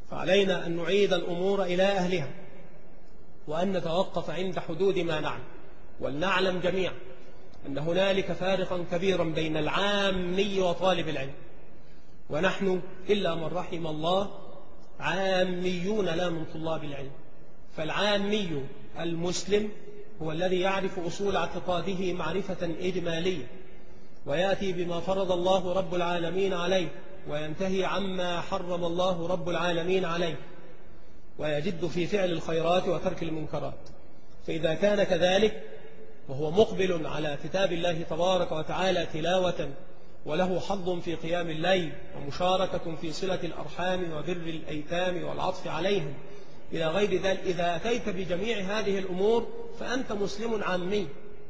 فعلينا أن نعيد الأمور إلى أهلها، وأن نتوقف عند حدود ما نعلم. ولنعلم جميعا أن هنالك فارقا كبيرا بين العامي وطالب العلم، ونحن إلا من رحم الله عاميون لا من طلاب العلم. فالعامي المسلم هو الذي يعرف أصول اعتقاده معرفة إجمالية، ويأتي بما فرض الله رب العالمين عليه، وينتهي عما حرم الله رب العالمين عليه، ويجد في فعل الخيرات وترك المنكرات. فإذا كان كذلك وهو مقبل على كتاب الله تبارك وتعالى تلاوة، وله حظ في قيام الليل ومشاركة في صلة الأرحام وبر الأيتام والعطف عليهم إلى غير ذلك، إذا أتيت بجميع هذه الأمور فأنت مسلم عامي.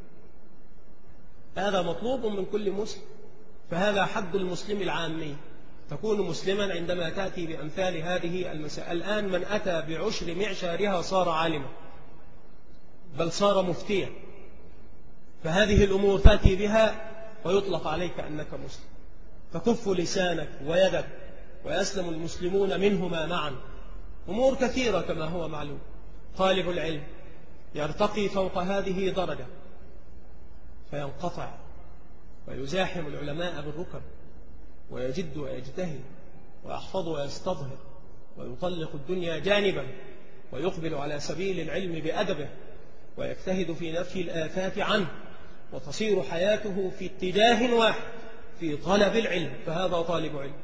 هذا مطلوب من كل مسلم، فهذا حد المسلم العامي. تكون مسلما عندما تأتي بأمثال هذه المسائل. الآن من أتى بعشر معشارها صار عالما، بل صار مفتيا. فهذه الأمور تأتي بها ويطلق عليك أنك مسلم، فكف لسانك ويدك ويسلم المسلمون منهما معا. أمور كثيرة كما هو معلوم. طالب العلم يرتقي فوق هذه درجة فينقطع ويزاحم العلماء بالركب، ويجد ويجتهد ويحفظ ويستظهر، ويطلق الدنيا جانبا، ويقبل على سبيل العلم بأدبه، ويجتهد في نفي الآفات عنه، وتصير حياته في اتجاه واحد في طلب العلم، فهذا طالب علم.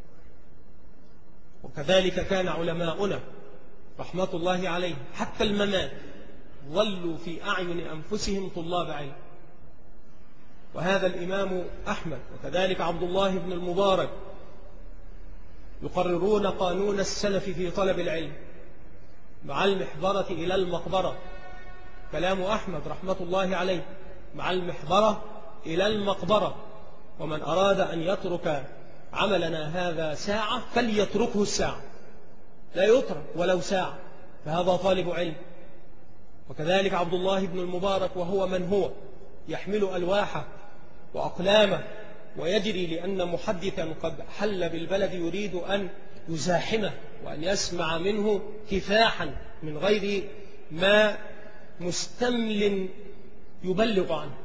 وكذلك كان علماؤنا رحمة الله عليه حتى الممات ظلوا في أعين أنفسهم طلاب علم. وهذا الإمام أحمد وكذلك عبد الله بن المبارك يقررون قانون السلف في طلب العلم مع المحبرة إلى المقبرة. كلام أحمد رحمة الله عليه: مع المحبرة إلى المقبرة. ومن أراد أن يترك عملنا هذا ساعة فليتركه الساعة، لا يترك ولو ساعة، فهذا طالب علم. وكذلك عبد الله بن المبارك وهو من هو يحمل ألواحه وأقلامه ويجري، لأن محدثا قد حل بالبلد يريد أن يزاحمه وأن يسمع منه كفاحا من غير ما مستمل يبلغ عنه.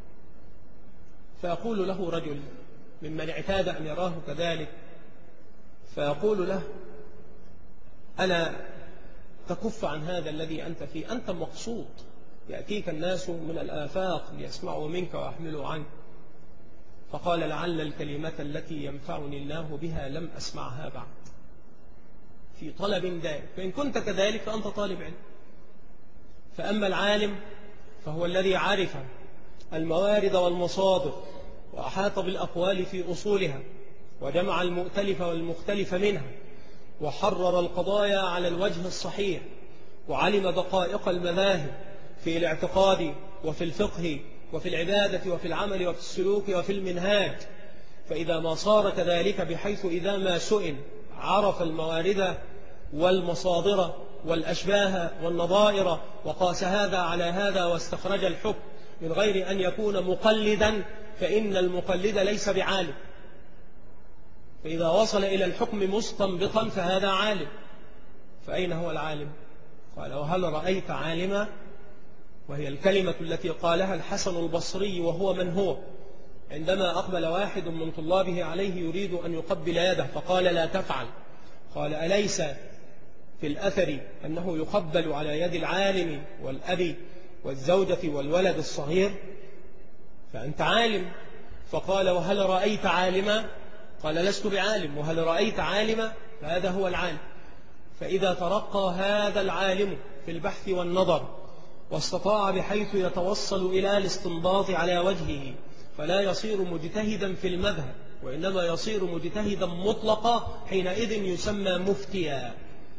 فيقول له رجل ممن اعتاد أن يراه كذلك، فيقول له: ألا تكف عن هذا الذي أنت فيه؟ أنت مقصود، يأتيك الناس من الآفاق ليسمعوا منك ويحملوا عنك. فقال: لعل الكلمة التي ينفعني الله بها لم أسمعها بعد. في طلب دائم. فإن كنت كذلك فأنت طالب علم. فأما العالم فهو الذي عرف الموارد والمصادر، وأحاط بالأقوال في أصولها، وجمع المؤتلف والمختلف منها، وحرر القضايا على الوجه الصحيح، وعلم دقائق المذاهب في الاعتقاد وفي الفقه وفي العبادة وفي العمل وفي السلوك وفي المنهاج. فإذا ما صار كذلك بحيث إذا ما سئل عرف الموارد والمصادر والأشباه والنظائر، وقاس هذا على هذا واستخرج الحكم من غير أن يكون مقلدا، فإن المقلد ليس بعالم. فإذا وصل إلى الحكم مستنبطا فهذا عالم. فأين هو العالم؟ قال: وهل رأيت عالما؟ وهي الكلمة التي قالها الحسن البصري وهو من هو عندما أقبل واحد من طلابه عليه يريد أن يقبل يده، فقال: لا تفعل. قال: أليس في الأثر أنه يقبل على يد العالم والأب والزوجة والولد الصغير؟ فأنت عالم. فقال: وهل رأيت عالما؟ قال: لست بعالم. وهل رأيت عالما؟ فهذا هو العالم. فإذا ترقى هذا العالم في البحث والنظر واستطاع بحيث يتوصل إلى الاستنباط على وجهه، فلا يصير مجتهدا في المذهب، وإنما يصير مجتهدا مطلقا، حينئذ يسمى مفتيا.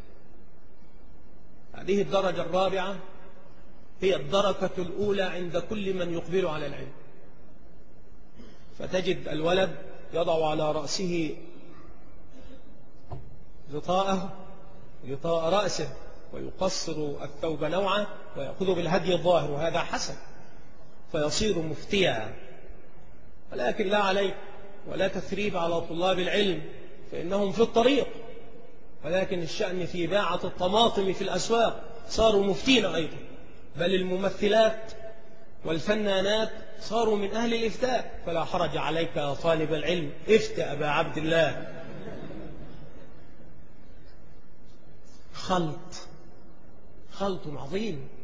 هذه الدرجة الرابعة هي الدركة الأولى عند كل من يقبل على العلم. فتجد الولد يضع على رأسه غطاء رأسه، ويقصر الثوب نوعا، ويأخذ بالهدي الظاهر، وهذا حسن، فيصير مفتيا. ولكن لا عليك ولا تثريب على طلاب العلم، فإنهم في الطريق. ولكن الشأن في باعة الطماطم في الأسواق صاروا مفتين أيضا، بل الممثلات والفنانات صاروا من أهل الإفتاء. فلا حرج عليك يا طالب العلم، افتأ أبا عبد الله. خلط عظيم.